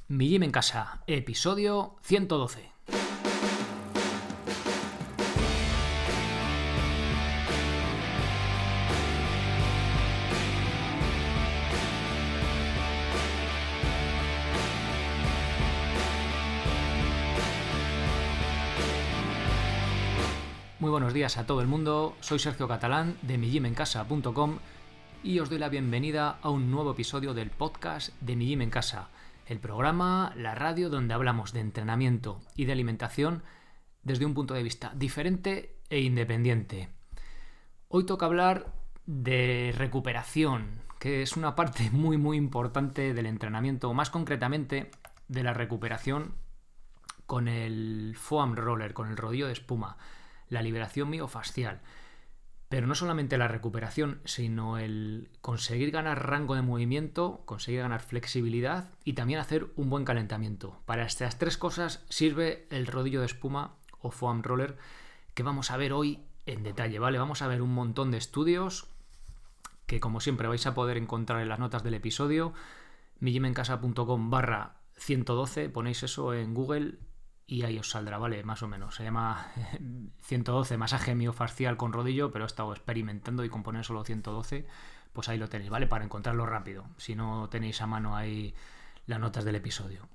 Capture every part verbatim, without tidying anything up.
Mi Gym en Casa, episodio ciento doce. Muy buenos días a todo el mundo, soy Sergio Catalán de mi gym en casa punto com y os doy la bienvenida a un nuevo episodio del podcast de Mi Gym en Casa, el programa, la radio donde hablamos de entrenamiento y de alimentación desde un punto de vista diferente e independiente. Hoy toca hablar de recuperación, que es una parte muy muy importante del entrenamiento, más concretamente de la recuperación con el foam roller, con el rodillo de espuma, la liberación miofascial. Pero no solamente la recuperación, sino el conseguir ganar rango de movimiento, conseguir ganar flexibilidad y también hacer un buen calentamiento. Para estas tres cosas sirve el rodillo de espuma o foam roller que vamos a ver hoy en detalle, ¿vale? Vamos a ver un montón de estudios que, como siempre, vais a poder encontrar en las notas del episodio. mi gym en casa punto com barra ciento doce, ponéis eso en Google y ahí os saldrá, ¿vale? Más o menos. Se llama ciento doce, masaje miofascial con rodillo, pero he estado experimentando y con poner solo ciento doce, pues ahí lo tenéis, ¿vale? Para encontrarlo rápido, si no tenéis a mano ahí las notas del episodio.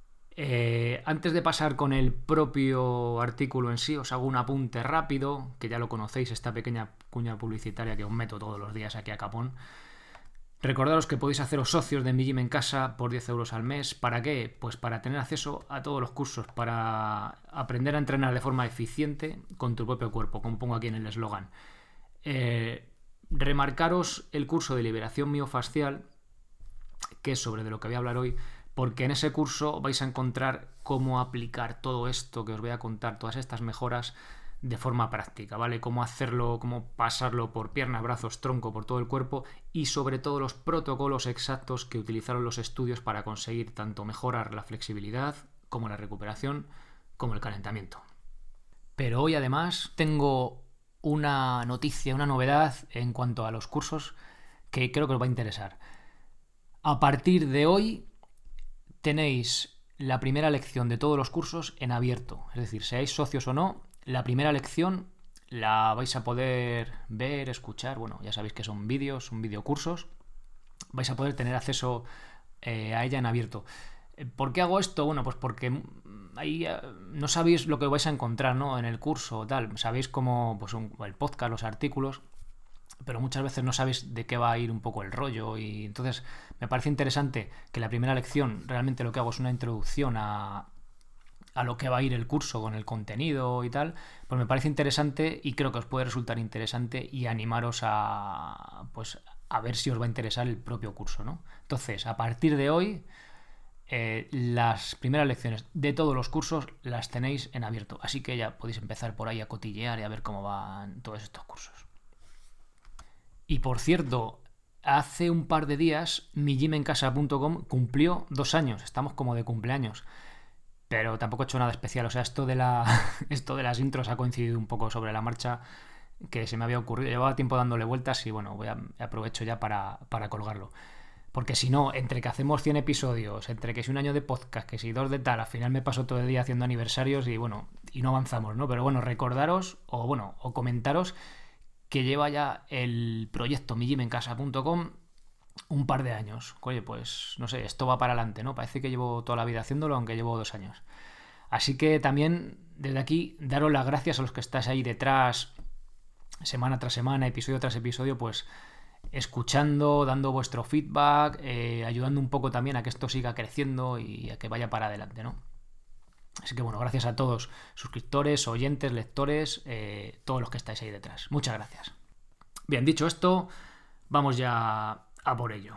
Eh, antes de pasar con el propio artículo en sí, os hago un apunte rápido, que ya lo conocéis, esta pequeña cuña publicitaria que os meto todos los días aquí a capón. Recordaros que podéis haceros socios de Mi Gym en Casa por diez euros al mes. ¿Para qué? Pues para tener acceso a todos los cursos, para aprender a entrenar de forma eficiente con tu propio cuerpo, como pongo aquí en el eslogan. Eh, remarcaros el curso de liberación miofascial, que es sobre de lo que voy a hablar hoy, porque en ese curso vais a encontrar cómo aplicar todo esto que os voy a contar, todas estas mejoras, de forma práctica, ¿vale? Cómo hacerlo, cómo pasarlo por piernas, brazos, tronco, por todo el cuerpo y sobre todo los protocolos exactos que utilizaron los estudios para conseguir tanto mejorar la flexibilidad como la recuperación como el calentamiento. Pero hoy además tengo una noticia, una novedad en cuanto a los cursos que creo que os va a interesar. A partir de hoy tenéis la primera lección de todos los cursos en abierto, es decir, seáis socios o no, la primera lección la vais a poder ver, escuchar, bueno, ya sabéis que son vídeos, son videocursos, vais a poder tener acceso eh, a ella en abierto. ¿Por qué hago esto? Bueno, pues porque ahí no sabéis lo que vais a encontrar, ¿no? En el curso o tal, sabéis cómo, pues un, el podcast, los artículos, pero muchas veces no sabéis de qué va a ir un poco el rollo y entonces me parece interesante que la primera lección realmente lo que hago es una introducción a a lo que va a ir el curso con el contenido y tal, pues me parece interesante y creo que os puede resultar interesante y animaros a pues a ver si os va a interesar el propio curso, ¿no? Entonces, a partir de hoy, eh, las primeras lecciones de todos los cursos las tenéis en abierto, así que ya podéis empezar por ahí a cotillear y a ver cómo van todos estos cursos. Y por cierto, hace un par de días mi gym en casa punto com cumplió dos años, estamos como de cumpleaños. Pero tampoco he hecho nada especial, o sea, esto de la esto de las intros ha coincidido un poco sobre la marcha que se me había ocurrido, llevaba tiempo dándole vueltas y bueno, voy a, aprovecho ya para, para colgarlo. Porque si no, entre que hacemos cien episodios, entre que si un año de podcast, que si dos de tal, al final me paso todo el día haciendo aniversarios y bueno, y no avanzamos, ¿no? Pero bueno, recordaros, o bueno, o comentaros que lleva ya el proyecto mi gym en casa punto com un par de años. Oye, pues no sé, esto va para adelante, ¿no? Parece que llevo toda la vida haciéndolo, aunque llevo dos años. Así que también desde aquí daros las gracias a los que estáis ahí detrás, semana tras semana, episodio tras episodio, pues escuchando, dando vuestro feedback, eh, ayudando un poco también a que esto siga creciendo y a que vaya para adelante, ¿no? Así que bueno, gracias a todos, suscriptores, oyentes, lectores, eh, todos los que estáis ahí detrás. Muchas gracias. Bien, dicho esto, vamos ya a por ello.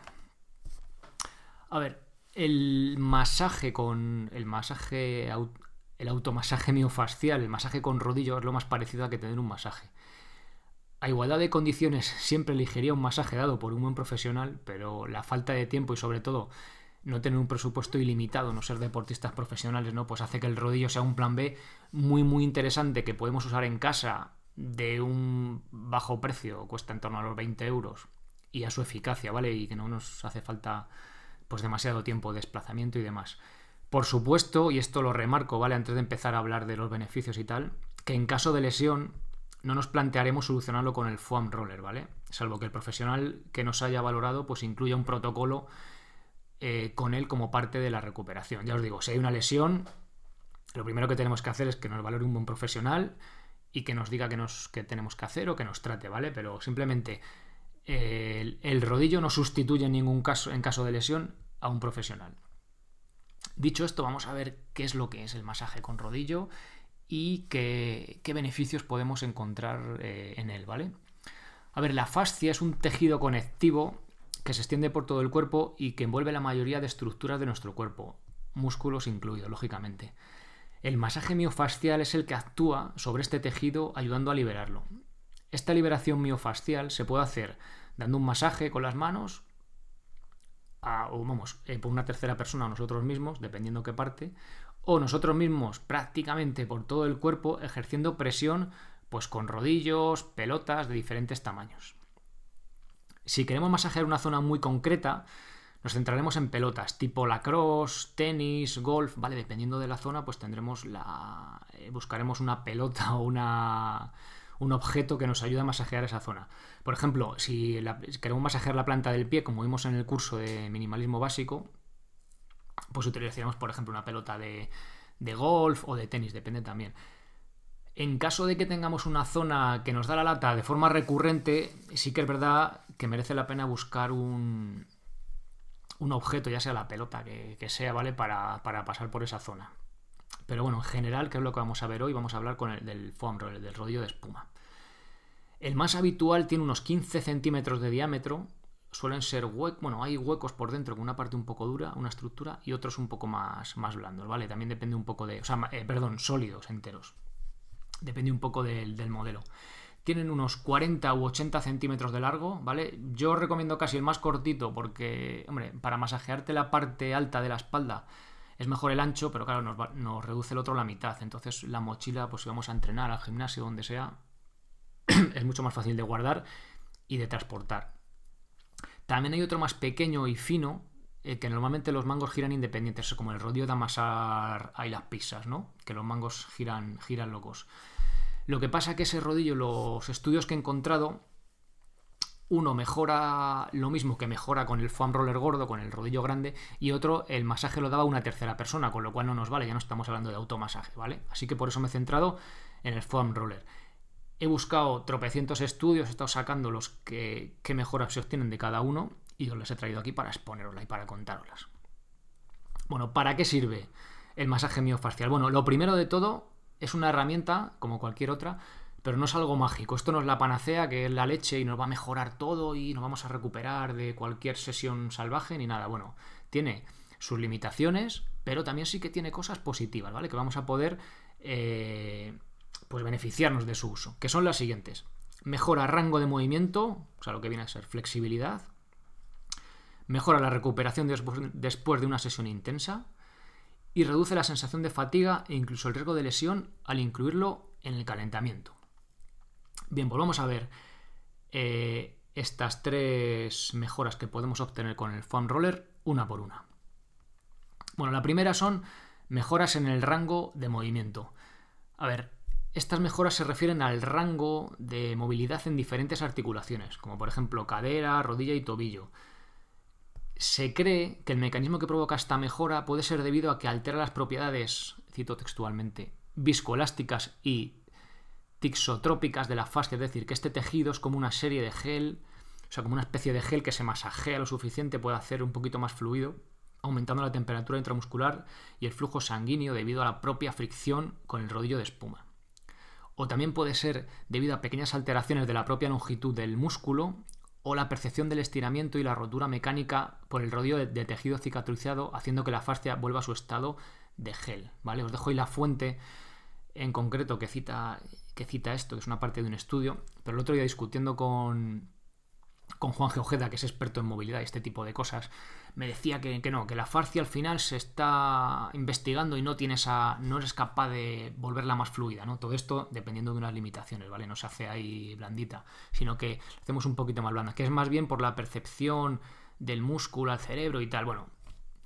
A ver, el masaje con el masaje el automasaje miofascial, el masaje con rodillo es lo más parecido a que tener un masaje. A igualdad de condiciones siempre elegiría un masaje dado por un buen profesional, pero la falta de tiempo y sobre todo no tener un presupuesto ilimitado, no ser deportistas profesionales, ¿no? Pues hace que el rodillo sea un plan B muy muy interesante que podemos usar en casa de un bajo precio, cuesta en torno a los veinte euros y a su eficacia, ¿vale? Y que no nos hace falta pues demasiado tiempo de desplazamiento y demás. Por supuesto, y esto lo remarco, ¿vale? Antes de empezar a hablar de los beneficios y tal, que en caso de lesión no nos plantearemos solucionarlo con el foam roller, ¿vale? Salvo que el profesional que nos haya valorado pues incluya un protocolo eh, con él como parte de la recuperación. Ya os digo, si hay una lesión, lo primero que tenemos que hacer es que nos valore un buen profesional y que nos diga qué nos, qué tenemos que hacer o que nos trate, ¿vale? Pero simplemente eh, el, el rodillo no sustituye en ningún caso, en caso de lesión, a un profesional. Dicho esto, vamos a ver qué es lo que es el masaje con rodillo y qué, qué beneficios podemos encontrar eh, en él, ¿vale? A ver, la fascia es un tejido conectivo que se extiende por todo el cuerpo y que envuelve la mayoría de estructuras de nuestro cuerpo, músculos incluidos, lógicamente. El masaje miofascial es el que actúa sobre este tejido ayudando a liberarlo. Esta liberación miofascial se puede hacer dando un masaje con las manos a, o vamos, eh, por una tercera persona, nosotros mismos, dependiendo qué parte, o nosotros mismos prácticamente por todo el cuerpo ejerciendo presión pues con rodillos, pelotas de diferentes tamaños. Si queremos masajear una zona muy concreta, nos centraremos en pelotas tipo lacrosse, tenis, golf, ¿vale? Dependiendo de la zona, pues tendremos la... Eh, buscaremos una pelota o una... un objeto que nos ayude a masajear esa zona. Por ejemplo, si, la... si queremos masajear la planta del pie, como vimos en el curso de minimalismo básico, pues utilizaríamos, por ejemplo, una pelota de, de golf o de tenis, depende también. En caso de que tengamos una zona que nos da la lata de forma recurrente, sí que es verdad que merece la pena buscar un, un objeto, ya sea la pelota que, que sea, ¿vale? Para, para pasar por esa zona. Pero bueno, en general, que es lo que vamos a ver hoy, vamos a hablar con el del foam roller, del rodillo de espuma. El más habitual tiene unos quince centímetros de diámetro. Suelen ser huecos, bueno, hay huecos por dentro con una parte un poco dura, una estructura, y otros un poco más, más blandos, ¿vale? También depende un poco de, o sea, eh, perdón, sólidos enteros. Depende un poco del, del modelo. Tienen unos cuarenta u ochenta centímetros de largo, ¿vale? Yo os recomiendo casi el más cortito porque, hombre, para masajearte la parte alta de la espalda es mejor el ancho, pero claro, nos, va, nos reduce el otro a la mitad. Entonces la mochila, pues si vamos a entrenar al gimnasio, donde sea, es mucho más fácil de guardar y de transportar. También hay otro más pequeño y fino, eh, que normalmente los mangos giran independientes, como el rodillo de amasar ahí las pizzas, ¿no? Que los mangos giran, giran locos. Lo que pasa es que ese rodillo, los estudios que he encontrado, uno mejora lo mismo que mejora con el foam roller gordo, con el rodillo grande, y otro, el masaje lo daba una tercera persona, con lo cual no nos vale, ya no estamos hablando de automasaje, ¿vale? Así que por eso me he centrado en el foam roller. He buscado tropecientos estudios, he estado sacando los que, que mejoras se obtienen de cada uno y os los he traído aquí para exponeroslas y para contároslas. Bueno, ¿para qué sirve el masaje miofascial? Bueno, lo primero de todo es una herramienta, como cualquier otra, pero no es algo mágico. Esto no es la panacea, que es la leche y nos va a mejorar todo y nos vamos a recuperar de cualquier sesión salvaje ni nada. Bueno, tiene sus limitaciones, pero también sí que tiene cosas positivas, ¿vale? Que vamos a poder eh, pues beneficiarnos de su uso, que son las siguientes. Mejora rango de movimiento, o sea, lo que viene a ser flexibilidad. Mejora la recuperación después de una sesión intensa. Y reduce la sensación de fatiga e incluso el riesgo de lesión al incluirlo en el calentamiento. Bien, pues vamos a ver eh, estas tres mejoras que podemos obtener con el foam roller una por una. Bueno, la primera son mejoras en el rango de movimiento. A ver, estas mejoras se refieren al rango de movilidad en diferentes articulaciones, como por ejemplo cadera, rodilla y tobillo. Se cree que el mecanismo que provoca esta mejora puede ser debido a que altera las propiedades, cito textualmente, viscoelásticas y tixotrópicas de la fascia, es decir, que este tejido es como una serie de gel, o sea, como una especie de gel que se masajea lo suficiente, puede hacer un poquito más fluido, aumentando la temperatura intramuscular y el flujo sanguíneo debido a la propia fricción con el rodillo de espuma. O también puede ser debido a pequeñas alteraciones de la propia longitud del músculo o la percepción del estiramiento y la rotura mecánica por el rodillo de, de tejido cicatrizado, haciendo que la fascia vuelva a su estado de gel, ¿vale? Os dejo ahí la fuente en concreto que cita, que cita esto, que es una parte de un estudio, pero el otro día discutiendo con, con Juan G. Ojeda, que es experto en movilidad y este tipo de cosas, me decía que, que no, que la fascia al final se está investigando y no tiene esa, no es capaz de volverla más fluida, ¿no? Todo esto dependiendo de unas limitaciones, ¿vale? No se hace ahí blandita, sino que hacemos un poquito más blanda, que es más bien por la percepción del músculo al cerebro y tal. Bueno,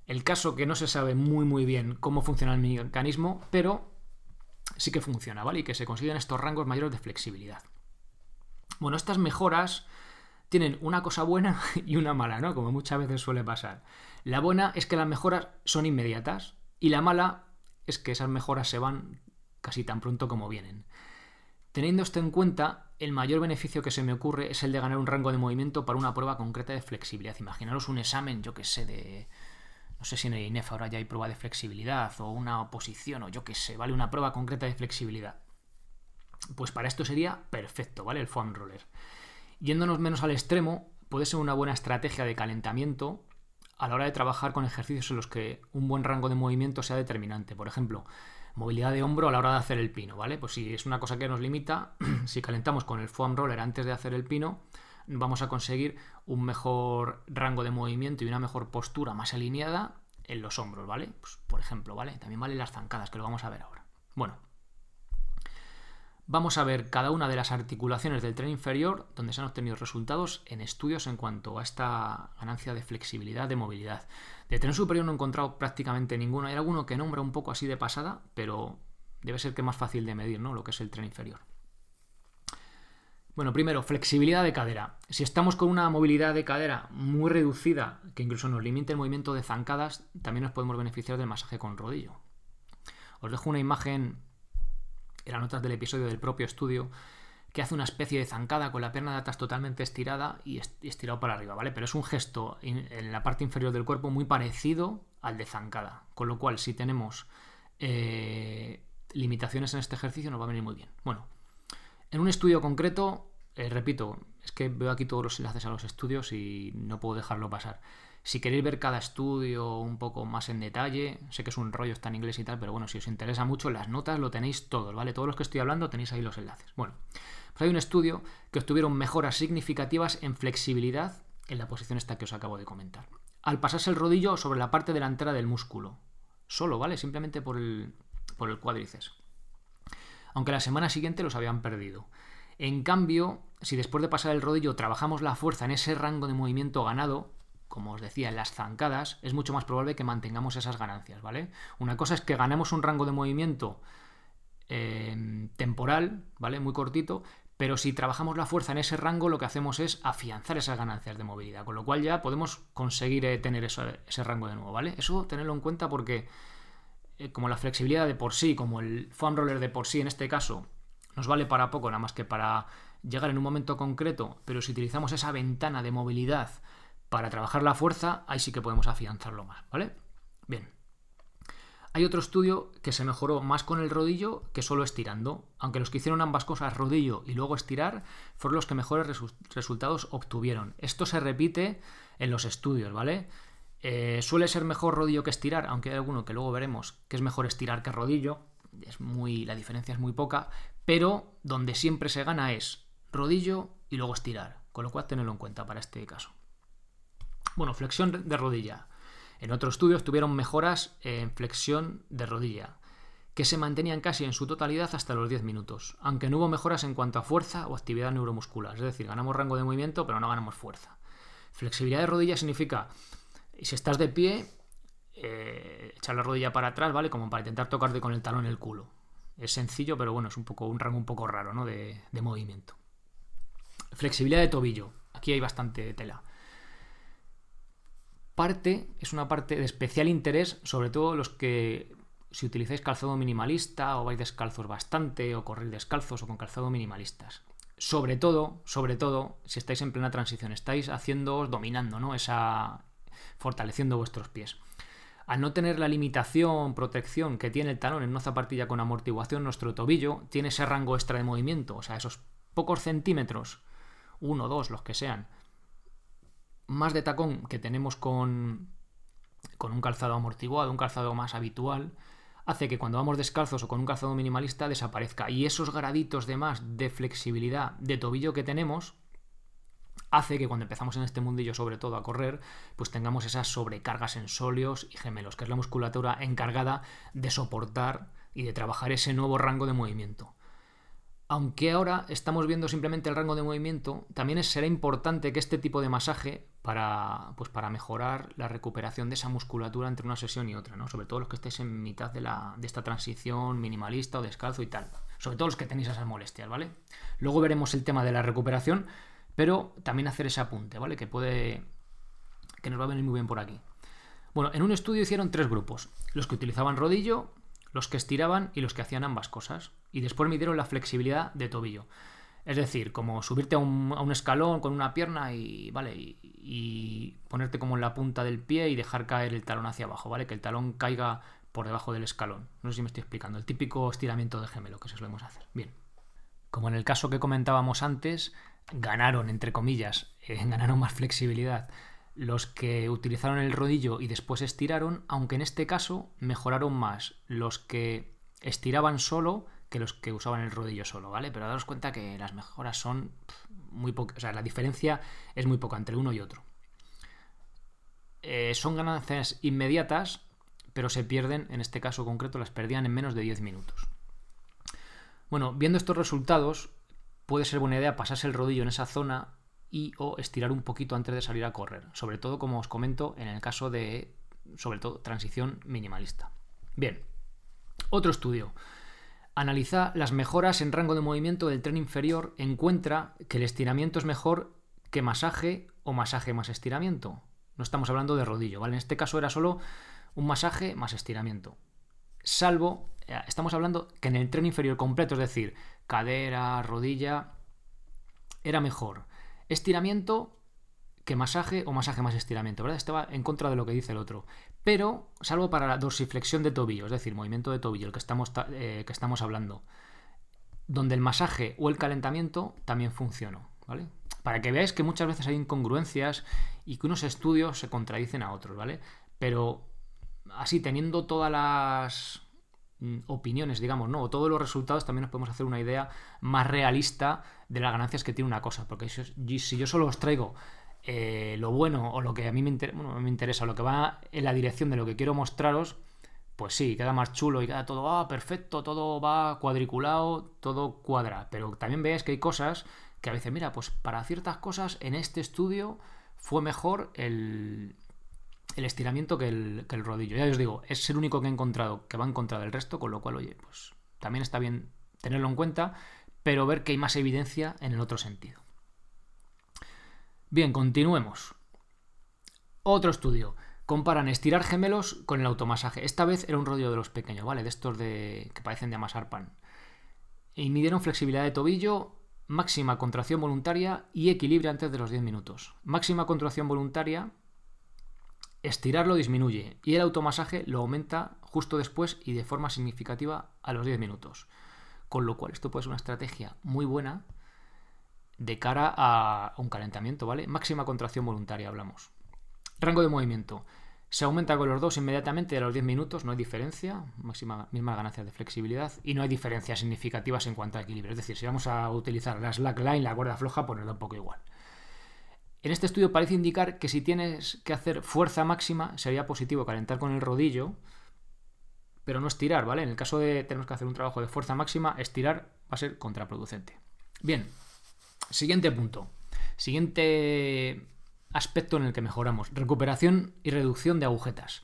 El caso que no se sabe muy muy bien cómo funciona el mecanismo, pero sí que funciona, ¿vale? Y que se consiguen estos rangos mayores de flexibilidad. Bueno, estas mejoras tienen una cosa buena y una mala, ¿no? Como muchas veces suele pasar. La buena es que las mejoras son inmediatas y la mala es que esas mejoras se van casi tan pronto como vienen. Teniendo esto en cuenta, el mayor beneficio que se me ocurre es el de ganar un rango de movimiento para una prueba concreta de flexibilidad. Imaginaros un examen, yo que sé, de... No sé si en el I N E F ahora ya hay prueba de flexibilidad o una oposición o yo que sé, ¿vale? Una prueba concreta de flexibilidad. Pues para esto sería perfecto, ¿vale? El foam roller. Yéndonos menos al extremo, puede ser una buena estrategia de calentamiento a la hora de trabajar con ejercicios en los que un buen rango de movimiento sea determinante. Por ejemplo, movilidad de hombro a la hora de hacer el pino, ¿vale? Pues si es una cosa que nos limita, si calentamos con el foam roller antes de hacer el pino, vamos a conseguir un mejor rango de movimiento y una mejor postura más alineada en los hombros, ¿vale? Pues, por ejemplo, ¿vale? También valen las zancadas, que lo vamos a ver ahora. Bueno, vamos a ver cada una de las articulaciones del tren inferior donde se han obtenido resultados en estudios en cuanto a esta ganancia de flexibilidad, de movilidad. De tren superior no he encontrado prácticamente ninguno. Hay alguno que nombra un poco así de pasada, pero debe ser que es más fácil de medir, ¿no? Lo que es el tren inferior. Bueno, primero, flexibilidad de cadera. Si estamos con una movilidad de cadera muy reducida, que incluso nos limite el movimiento de zancadas, también nos podemos beneficiar del masaje con rodillo. Os dejo una imagen en las notas del episodio del propio estudio que hace una especie de zancada con la pierna de atrás totalmente estirada y estirado para arriba, ¿vale? Pero es un gesto en la parte inferior del cuerpo muy parecido al de zancada, con lo cual si tenemos eh, limitaciones en este ejercicio nos va a venir muy bien. Bueno, en un estudio concreto, eh, repito, es que veo aquí todos los enlaces a los estudios y no puedo dejarlo pasar. Si queréis ver cada estudio un poco más en detalle, sé que es un rollo, está en inglés y tal, pero bueno, si os interesa mucho, las notas lo tenéis todos, ¿vale? Todos los que estoy hablando tenéis ahí los enlaces. Bueno, pues hay un estudio que obtuvieron mejoras significativas en flexibilidad en la posición esta que os acabo de comentar, al pasarse el rodillo sobre la parte delantera del músculo. Solo, ¿vale? Simplemente por el, por el cuádriceps. Aunque la semana siguiente los habían perdido. En cambio, si después de pasar el rodillo trabajamos la fuerza en ese rango de movimiento ganado, como os decía, en las zancadas, es mucho más probable que mantengamos esas ganancias, ¿vale? Una cosa es que ganemos un rango de movimiento eh, temporal, ¿vale? Muy cortito, pero si trabajamos la fuerza en ese rango, lo que hacemos es afianzar esas ganancias de movilidad, con lo cual ya podemos conseguir eh, tener eso, ese rango de nuevo, ¿vale? Eso tenerlo en cuenta porque eh, como la flexibilidad de por sí, como el foam roller de por sí en este caso, nos vale para poco, nada más que para llegar en un momento concreto, pero si utilizamos esa ventana de movilidad para trabajar la fuerza, ahí sí que podemos afianzarlo más, ¿vale? Bien. Hay otro estudio que se mejoró más con el rodillo que solo estirando, aunque los que hicieron ambas cosas, rodillo y luego estirar, fueron los que mejores resu- resultados obtuvieron. Esto se repite en los estudios, ¿vale? Eh, suele ser mejor rodillo que estirar, aunque hay alguno que luego veremos que es mejor estirar que rodillo, es muy, la diferencia es muy poca, pero donde siempre se gana es rodillo y luego estirar, con lo cual tenedlo en cuenta para este caso. Bueno, flexión de rodilla. En otro estudio tuvieron mejoras en flexión de rodilla, que se mantenían casi en su totalidad hasta los diez minutos, aunque no hubo mejoras en cuanto a fuerza o actividad neuromuscular. Es decir, ganamos rango de movimiento, pero no ganamos fuerza. Flexibilidad de rodilla significa, si estás de pie, eh, echar la rodilla para atrás, ¿vale? Como para intentar tocarte con el talón el culo. Es sencillo, pero bueno, es un poco un rango un poco raro, ¿no? de, de movimiento. Flexibilidad de tobillo. Aquí hay bastante tela. Parte, es una parte de especial interés, sobre todo los que si utilizáis calzado minimalista o vais descalzos bastante o corréis descalzos o con calzado minimalistas. Sobre todo, sobre todo, si estáis en plena transición, estáis haciéndoos, dominando, ¿no? Esa, fortaleciendo vuestros pies. Al no tener la limitación, protección que tiene el talón en una zapatilla con amortiguación, nuestro tobillo tiene ese rango extra de movimiento, o sea, esos pocos centímetros, uno, dos, los que sean, más de tacón que tenemos con, con un calzado amortiguado, un calzado más habitual, hace que cuando vamos descalzos o con un calzado minimalista desaparezca. Y esos graditos de más de flexibilidad de tobillo que tenemos hace que cuando empezamos en este mundillo, sobre todo a correr, pues tengamos esas sobrecargas en sóleos y gemelos, que es la musculatura encargada de soportar y de trabajar ese nuevo rango de movimiento. Aunque ahora estamos viendo simplemente el rango de movimiento, también será importante que este tipo de masaje para, pues para mejorar la recuperación de esa musculatura entre una sesión y otra, ¿no? Sobre todo los que estéis en mitad de, la, de esta transición minimalista o descalzo y tal. Sobre todo los que tenéis esas molestias, ¿vale? Luego veremos el tema de la recuperación, pero también hacer ese apunte, ¿vale? Que puede, que nos va a venir muy bien por aquí. Bueno, en un estudio hicieron tres grupos: los que utilizaban rodillo, los que estiraban y los que hacían ambas cosas. Y después midieron la flexibilidad de tobillo. Es decir, como subirte a un, a un escalón con una pierna y, ¿vale? Y, y ponerte como en la punta del pie y dejar caer el talón hacia abajo, ¿vale? Que el talón caiga por debajo del escalón. No sé si me estoy explicando. El típico estiramiento de gemelo que se solemos hacer. Bien. Como en el caso que comentábamos antes, ganaron, entre comillas, eh, ganaron más flexibilidad los que utilizaron el rodillo y después estiraron, aunque en este caso mejoraron más los que estiraban solo que los que usaban el rodillo solo, ¿vale? Pero daros cuenta que las mejoras son muy pocas, o sea, la diferencia es muy poca entre uno y otro. Eh, son ganancias inmediatas, pero se pierden, en este caso concreto, las perdían en menos de diez minutos. Bueno, viendo estos resultados, puede ser buena idea pasarse el rodillo en esa zona y o estirar un poquito antes de salir a correr, sobre todo, como os comento, en el caso de, sobre todo, transición minimalista. Bien, otro estudio analiza las mejoras en rango de movimiento del tren inferior. Encuentra que el estiramiento es mejor que masaje o masaje más estiramiento. No estamos hablando de rodillo, ¿vale? En este caso era solo un masaje más estiramiento. Salvo, estamos hablando que en el tren inferior completo, es decir, cadera, rodilla, era mejor estiramiento que masaje o masaje más estiramiento, ¿verdad? Estaba en contra de lo que dice el otro. Pero, salvo para la dorsiflexión de tobillo, es decir, movimiento de tobillo, el que estamos, eh, que estamos hablando, donde el masaje o el calentamiento también funcionó, ¿vale? Para que veáis que muchas veces hay incongruencias y que unos estudios se contradicen a otros, ¿vale? Pero así, teniendo todas las opiniones, digamos, ¿no? O todos los resultados, también nos podemos hacer una idea más realista de las ganancias que tiene una cosa. Porque si, si yo solo os traigo eh, lo bueno o lo que a mí me, inter- bueno, me interesa, lo que va en la dirección de lo que quiero mostraros, pues sí, queda más chulo y queda todo ah, perfecto, todo va cuadriculado, todo cuadra. Pero también veáis que hay cosas que a veces, mira, pues para ciertas cosas en este estudio fue mejor el... el estiramiento que el, que el rodillo. Ya os digo, es el único que he encontrado que va en contra del resto, con lo cual, oye, pues también está bien tenerlo en cuenta, pero ver que hay más evidencia en el otro sentido. Bien, continuemos. Otro estudio. Comparan estirar gemelos con el automasaje. Esta vez era un rodillo de los pequeños, ¿vale? De estos de que parecen de amasar pan. Y midieron flexibilidad de tobillo, máxima contracción voluntaria y equilibrio antes de los diez minutos. Máxima contracción voluntaria, estirarlo disminuye y el automasaje lo aumenta justo después y de forma significativa a los diez minutos. Con lo cual esto puede ser una estrategia muy buena de cara a un calentamiento, ¿vale? Máxima contracción voluntaria hablamos. Rango de movimiento. Se aumenta con los dos inmediatamente a los diez minutos, no hay diferencia, máxima, mismas ganancias de flexibilidad y no hay diferencias significativas en cuanto a equilibrio. Es decir, si vamos a utilizar la slackline, la cuerda floja, pues nos da un poco igual. En este estudio parece indicar que si tienes que hacer fuerza máxima, sería positivo calentar con el rodillo, pero no estirar, ¿vale? En el caso de tener que hacer un trabajo de fuerza máxima, estirar va a ser contraproducente. Bien, siguiente punto. Siguiente aspecto en el que mejoramos. Recuperación y reducción de agujetas.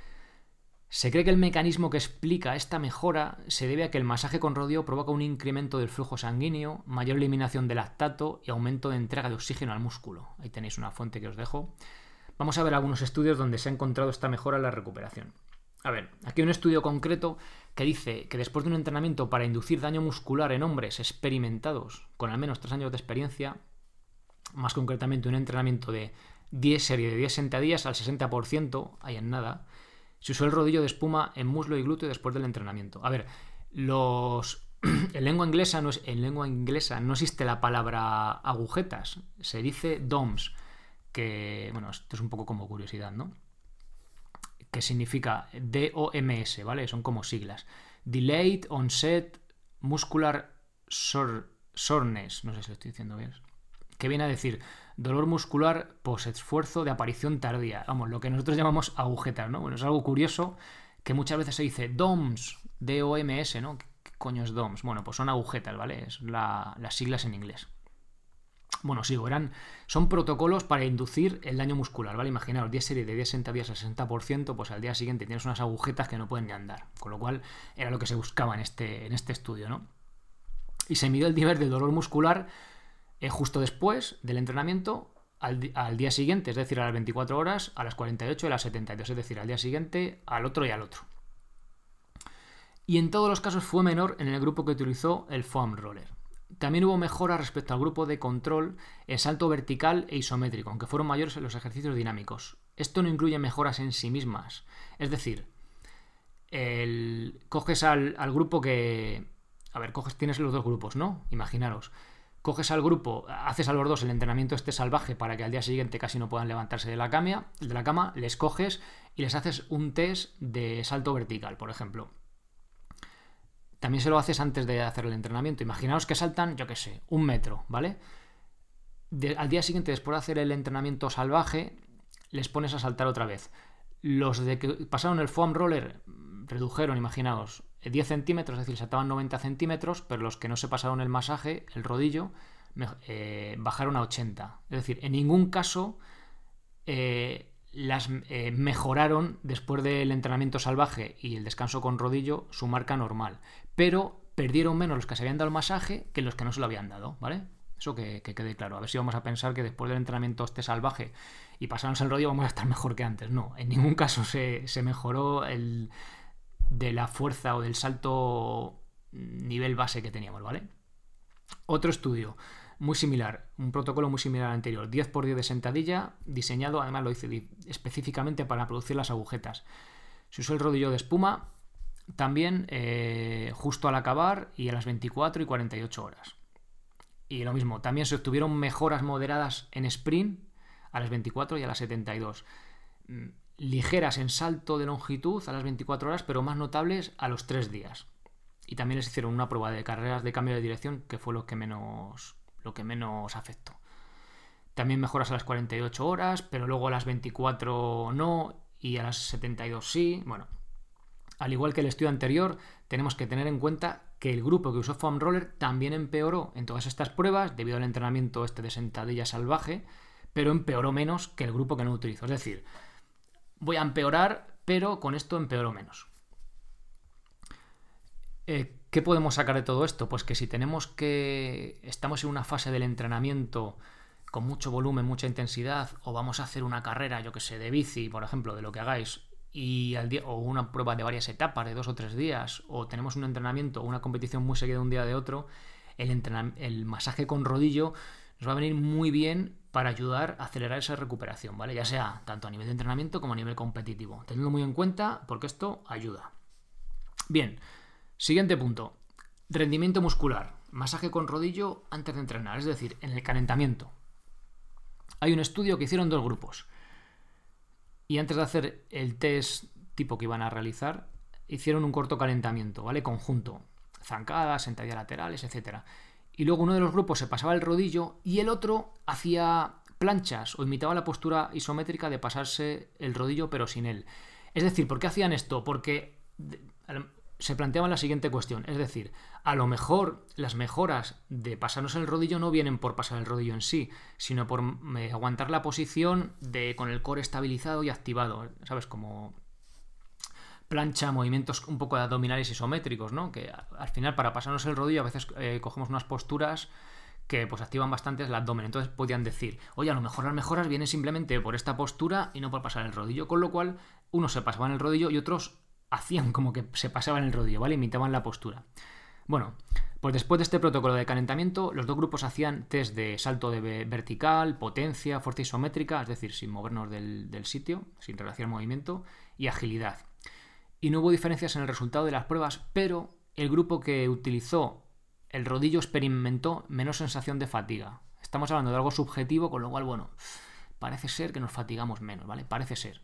Se cree que el mecanismo que explica esta mejora se debe a que el masaje con rodillo provoca un incremento del flujo sanguíneo, mayor eliminación de lactato y aumento de entrega de oxígeno al músculo. Ahí tenéis una fuente que os dejo. Vamos a ver algunos estudios donde se ha encontrado esta mejora en la recuperación. A ver, aquí hay un estudio concreto que dice que después de un entrenamiento para inducir daño muscular en hombres experimentados con al menos tres años de experiencia, más concretamente un entrenamiento de diez series de diez sentadillas al sesenta por ciento, ahí en nada, se usó el rodillo de espuma en muslo y glúteo después del entrenamiento. A ver, los... en lengua inglesa no es... en lengua inglesa no existe la palabra agujetas, se dice D O M S, que, bueno, esto es un poco como curiosidad, ¿no? Que significa D O M S, ¿vale? Son como siglas. Delayed Onset Muscular Soreness, no sé si lo estoy diciendo bien, que viene a decir dolor muscular post-esfuerzo de aparición tardía. Vamos, lo que nosotros llamamos agujetas, ¿no? Bueno, es algo curioso que muchas veces se dice D O M S, D O M S, ¿no? coño es D O M S? Bueno, pues son agujetas, ¿vale? Es la, las siglas en inglés. Bueno, sigo, eran, son protocolos para inducir el daño muscular, ¿vale? Imaginaos, diez series de diez sentadillas al sesenta por ciento, pues al día siguiente tienes unas agujetas que no pueden ni andar, con lo cual era lo que se buscaba en este, en este estudio, ¿no? Y se midió el nivel del dolor muscular eh, justo después del entrenamiento al, al día siguiente, es decir, a las veinticuatro horas, a las cuarenta y ocho y a las setenta y dos, es decir, al día siguiente, al otro y al otro. Y en todos los casos fue menor en el grupo que utilizó el foam roller. También hubo mejora respecto al grupo de control en salto vertical e isométrico, aunque fueron mayores en los ejercicios dinámicos. Esto no incluye mejoras en sí mismas. Es decir, el... coges al, al grupo que... A ver, coges, tienes los dos grupos, ¿no? Imaginaros. Coges al grupo, haces a los dos el entrenamiento este salvaje para que al día siguiente casi no puedan levantarse de la cama, de la cama, les coges y les haces un test de salto vertical, por ejemplo. También se lo haces antes de hacer el entrenamiento. Imaginaos que saltan, yo qué sé, un metro, ¿vale? De, al día siguiente, después de hacer el entrenamiento salvaje, les pones a saltar otra vez. Los de que pasaron el foam roller redujeron, imaginaos, diez centímetros, es decir, saltaban noventa centímetros, pero los que no se pasaron el masaje, el rodillo, eh, bajaron a ochenta. Es decir, en ningún caso eh, las eh, mejoraron después del entrenamiento salvaje y el descanso con rodillo su marca normal, pero perdieron menos los que se habían dado el masaje que los que no se lo habían dado, ¿vale? Eso que, que quede claro. A ver si vamos a pensar que después del entrenamiento este salvaje y pasarnos el rodillo vamos a estar mejor que antes. No, en ningún caso se, se mejoró el de la fuerza o del salto nivel base que teníamos, ¿vale? Otro estudio muy similar, un protocolo muy similar al anterior, diez por diez de sentadilla, diseñado, además lo hice específicamente para producir las agujetas. Se usó el rodillo de espuma, también eh, justo al acabar y a las veinticuatro y cuarenta y ocho horas. Y lo mismo, también se obtuvieron mejoras moderadas en sprint a las veinticuatro y a las setenta y dos. Ligeras en salto de longitud a las veinticuatro horas, pero más notables a los tres días. Y también les hicieron una prueba de carreras de cambio de dirección, que fue lo que menos, lo que menos afectó. También mejoras a las cuarenta y ocho horas, pero luego a las veinticuatro no y a las setenta y dos sí. Bueno, al igual que el estudio anterior, tenemos que tener en cuenta que el grupo que usó foam roller también empeoró en todas estas pruebas debido al entrenamiento este de sentadilla salvaje, pero empeoró menos que el grupo que no utilizó. Es decir, voy a empeorar, pero con esto empeoró menos. Eh, ¿Qué podemos sacar de todo esto? Pues que si tenemos que... estamos en una fase del entrenamiento con mucho volumen, mucha intensidad, o vamos a hacer una carrera, yo que sé, de bici, por ejemplo, de lo que hagáis, y al día, o una prueba de varias etapas, de dos o tres días, o tenemos un entrenamiento o una competición muy seguida de un día de otro, el, entrenam- el masaje con rodillo nos va a venir muy bien para ayudar a acelerar esa recuperación, ¿vale? Ya sea tanto a nivel de entrenamiento como a nivel competitivo. Tenedlo muy en cuenta porque esto ayuda. Bien, siguiente punto. Rendimiento muscular. Masaje con rodillo antes de entrenar, es decir, en el calentamiento. Hay un estudio que hicieron dos grupos. Y antes de hacer el test tipo que iban a realizar, hicieron un corto calentamiento, ¿vale? Conjunto. Zancadas, sentadillas laterales, etcétera. Y luego uno de los grupos se pasaba el rodillo y el otro hacía planchas o imitaba la postura isométrica de pasarse el rodillo pero sin él. Es decir, ¿por qué hacían esto? Porque se planteaban la siguiente cuestión. Es decir, a lo mejor las mejoras de pasarnos el rodillo no vienen por pasar el rodillo en sí, sino por eh, aguantar la posición de con el core estabilizado y activado. ¿Sabes? Como plancha, movimientos un poco de abdominales isométricos, ¿no? Que al final para pasarnos el rodillo a veces eh, cogemos unas posturas que pues activan bastante el abdomen. Entonces podían decir, oye, a lo mejor las mejoras vienen simplemente por esta postura y no por pasar el rodillo, con lo cual unos se pasaban el rodillo y otros hacían como que se pasaban el rodillo, ¿vale? Imitaban la postura. Bueno, pues después de este protocolo de calentamiento, los dos grupos hacían test de salto de vertical, potencia, fuerza isométrica, es decir, sin movernos del, del sitio, sin realizar movimiento, y agilidad. Y no hubo diferencias en el resultado de las pruebas, pero el grupo que utilizó el rodillo experimentó menos sensación de fatiga. Estamos hablando de algo subjetivo, con lo cual, bueno, parece ser que nos fatigamos menos, ¿vale? Parece ser.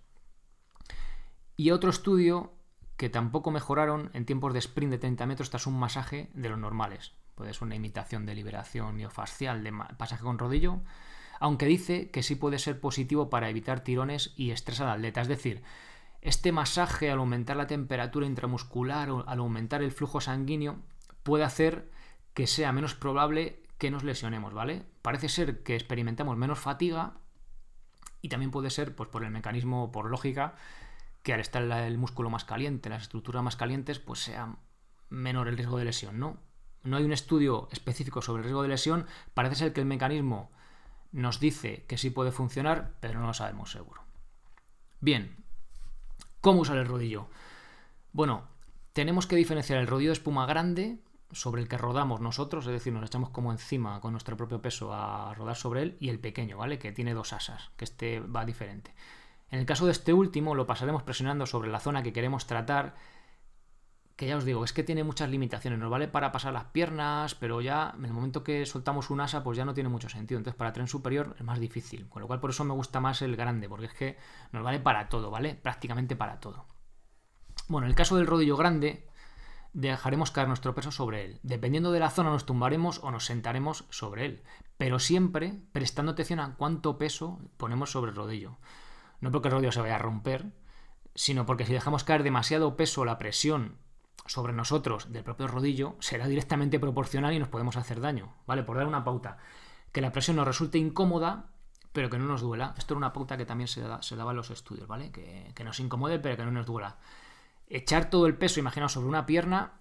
Y otro estudio que tampoco mejoraron en tiempos de sprint de treinta metros tras un masaje de los normales. Puede ser una imitación de liberación miofascial de pasaje con rodillo, aunque dice que sí puede ser positivo para evitar tirones y estrés al atleta. Es decir, este masaje al aumentar la temperatura intramuscular o al aumentar el flujo sanguíneo puede hacer que sea menos probable que nos lesionemos, ¿vale? Parece ser que experimentamos menos fatiga y también puede ser, pues por el mecanismo, por lógica, que al estar el músculo más caliente, las estructuras más calientes, pues sea menor el riesgo de lesión, ¿no? No hay un estudio específico sobre el riesgo de lesión. Parece ser que el mecanismo nos dice que sí puede funcionar, pero no lo sabemos seguro. Bien, ¿cómo usar el rodillo? Bueno, tenemos que diferenciar el rodillo de espuma grande, sobre el que rodamos nosotros, es decir, nos echamos como encima con nuestro propio peso a rodar sobre él, y el pequeño, ¿vale? Que tiene dos asas, que este va diferente. En el caso de este último, lo pasaremos presionando sobre la zona que queremos tratar, que ya os digo, es que tiene muchas limitaciones. Nos vale para pasar las piernas, pero ya en el momento que soltamos un asa, pues ya no tiene mucho sentido. Entonces, para tren superior es más difícil. Con lo cual, por eso me gusta más el grande, porque es que nos vale para todo, ¿vale? Prácticamente para todo. Bueno, en el caso del rodillo grande, dejaremos caer nuestro peso sobre él. Dependiendo de la zona, nos tumbaremos o nos sentaremos sobre él. Pero siempre prestando atención a cuánto peso ponemos sobre el rodillo. No porque el rodillo se vaya a romper, sino porque si dejamos caer demasiado peso, la presión sobre nosotros del propio rodillo será directamente proporcional y nos podemos hacer daño, ¿vale? Por dar una pauta, que la presión nos resulte incómoda, pero que no nos duela. Esto era una pauta que también se, da, se daba en los estudios, ¿vale? Que, que nos incomode, pero que no nos duela. Echar todo el peso, imaginaos, sobre una pierna,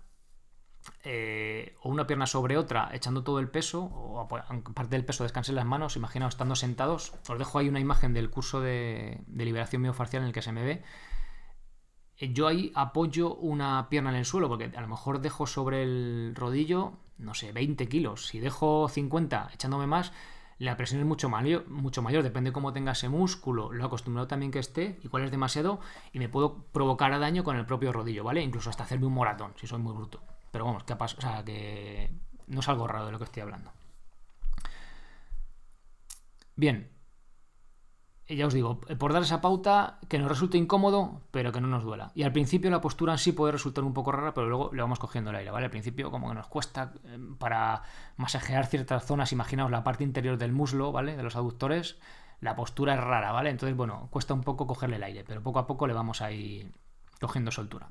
eh, o una pierna sobre otra, echando todo el peso, o parte del peso descanse en las manos, imaginaos estando sentados. Os dejo ahí una imagen del curso de, de liberación miofascial en el que se me ve. Yo ahí apoyo una pierna en el suelo, porque a lo mejor dejo sobre el rodillo, no sé, veinte kilos. Si dejo cincuenta echándome más, la presión es mucho mayor, mucho mayor. Depende de cómo tenga ese músculo, lo acostumbrado también que esté, igual es demasiado, y me puedo provocar daño con el propio rodillo, ¿vale? Incluso hasta hacerme un moratón, si soy muy bruto. Pero vamos, que, o sea, que no es algo raro de lo que estoy hablando. Bien. Ya os digo, por dar esa pauta, que nos resulte incómodo, pero que no nos duela. Y al principio la postura en sí puede resultar un poco rara, pero luego le vamos cogiendo el aire, ¿vale? Al principio como que nos cuesta eh, para masajear ciertas zonas, imaginaos la parte interior del muslo, ¿vale? De los aductores, la postura es rara, ¿vale? Entonces, bueno, cuesta un poco cogerle el aire, pero poco a poco le vamos a ir cogiendo soltura.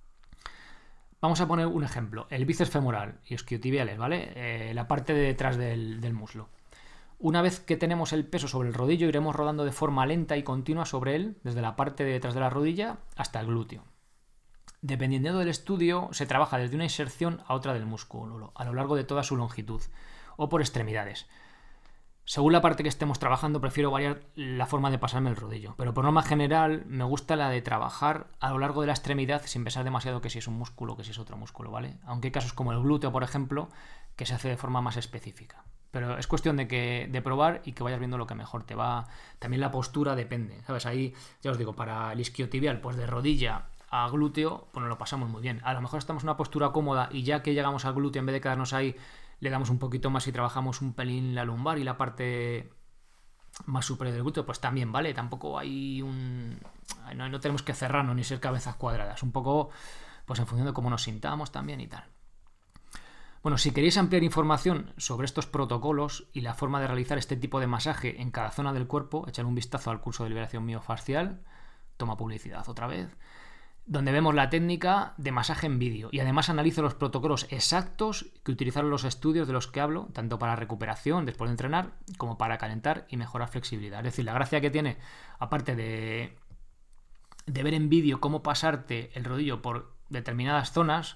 Vamos a poner un ejemplo, el bíceps femoral y isquiotibiales, ¿vale? Eh, la parte de detrás del, del muslo. Una vez que tenemos el peso sobre el rodillo, iremos rodando de forma lenta y continua sobre él, desde la parte de detrás de la rodilla hasta el glúteo. Dependiendo del estudio, se trabaja desde una inserción a otra del músculo, a lo largo de toda su longitud, o por extremidades. Según la parte que estemos trabajando, prefiero variar la forma de pasarme el rodillo, pero por norma general me gusta la de trabajar a lo largo de la extremidad sin pensar demasiado que si es un músculo o que si es otro músculo, ¿vale? Aunque hay casos como el glúteo, por ejemplo, que se hace de forma más específica. Pero es cuestión de que de probar y que vayas viendo lo que mejor te va. También la postura depende, ¿sabes? Ahí, ya os digo, para el isquiotibial, pues de rodilla a glúteo, pues nos lo pasamos muy bien. A lo mejor estamos en una postura cómoda y ya que llegamos al glúteo, en vez de quedarnos ahí, le damos un poquito más y trabajamos un pelín la lumbar y la parte más superior del glúteo, pues también, ¿vale? Tampoco hay un... No, no tenemos que cerrarnos ni ser cabezas cuadradas. Un poco, pues en función de cómo nos sintamos también y tal. Bueno, si queréis ampliar información sobre estos protocolos y la forma de realizar este tipo de masaje en cada zona del cuerpo, echad un vistazo al curso de liberación miofascial, toma publicidad otra vez, donde vemos la técnica de masaje en vídeo y además analizo los protocolos exactos que utilizaron los estudios de los que hablo, tanto para recuperación después de entrenar como para calentar y mejorar flexibilidad. Es decir, la gracia que tiene, aparte de, de ver en vídeo cómo pasarte el rodillo por determinadas zonas,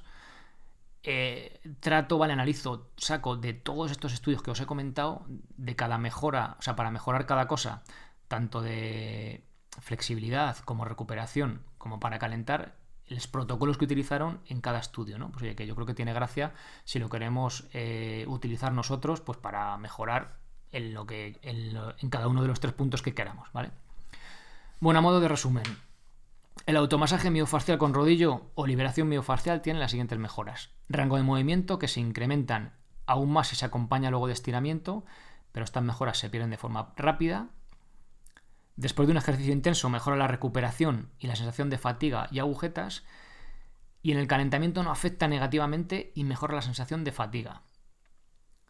Eh, trato, vale, analizo, saco de todos estos estudios que os he comentado, de cada mejora, o sea, para mejorar cada cosa, tanto de flexibilidad como recuperación, como para calentar, los protocolos que utilizaron en cada estudio, ¿no? Pues oye, que yo creo que tiene gracia si lo queremos eh, utilizar nosotros, pues para mejorar en, lo que, en, lo, en cada uno de los tres puntos que queramos, ¿vale? Bueno, a modo de resumen, el automasaje miofascial con rodillo o liberación miofascial tiene las siguientes mejoras. Rango de movimiento que se incrementan aún más si se acompaña luego de estiramiento, pero estas mejoras se pierden de forma rápida. Después de un ejercicio intenso mejora la recuperación y la sensación de fatiga y agujetas. Y en el calentamiento no afecta negativamente y mejora la sensación de fatiga.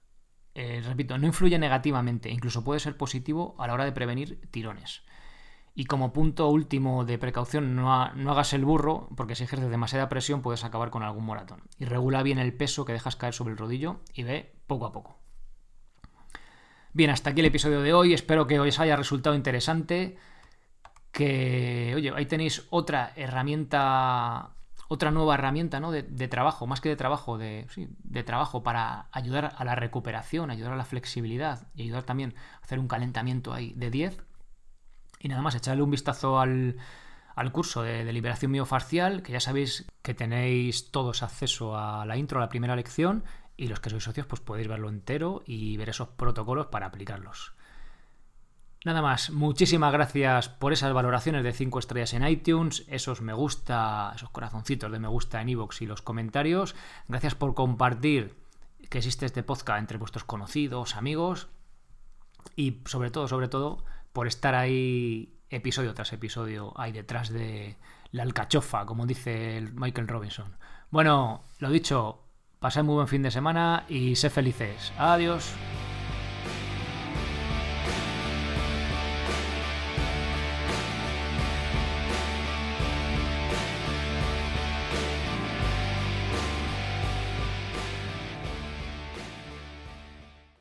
Eh, repito, no influye negativamente, incluso puede ser positivo a la hora de prevenir tirones. Y como punto último de precaución, no, ha, no hagas el burro, porque si ejerces demasiada presión puedes acabar con algún moratón. Y regula bien el peso que dejas caer sobre el rodillo y ve poco a poco. Bien, hasta aquí el episodio de hoy. Espero que os haya resultado interesante. Que, oye, ahí tenéis otra herramienta, otra nueva herramienta, ¿no? de, de trabajo, más que de trabajo, de, sí, de trabajo para ayudar a la recuperación, ayudar a la flexibilidad y ayudar también a hacer un calentamiento ahí de diez. Y nada más, echarle un vistazo al, al curso de, de liberación miofascial, que ya sabéis que tenéis todos acceso a la intro, a la primera lección, y los que sois socios pues podéis verlo entero y ver esos protocolos para aplicarlos. Nada más, muchísimas gracias por esas valoraciones de cinco estrellas en iTunes, esos me gusta, esos corazoncitos de me gusta en iVoox y los comentarios. Gracias por compartir que existe este podcast entre vuestros conocidos, amigos, y sobre todo, sobre todo, por estar ahí episodio tras episodio, ahí detrás de la alcachofa, como dice el Michael Robinson. Bueno, lo dicho, pasad muy buen fin de semana y sed felices. Adiós.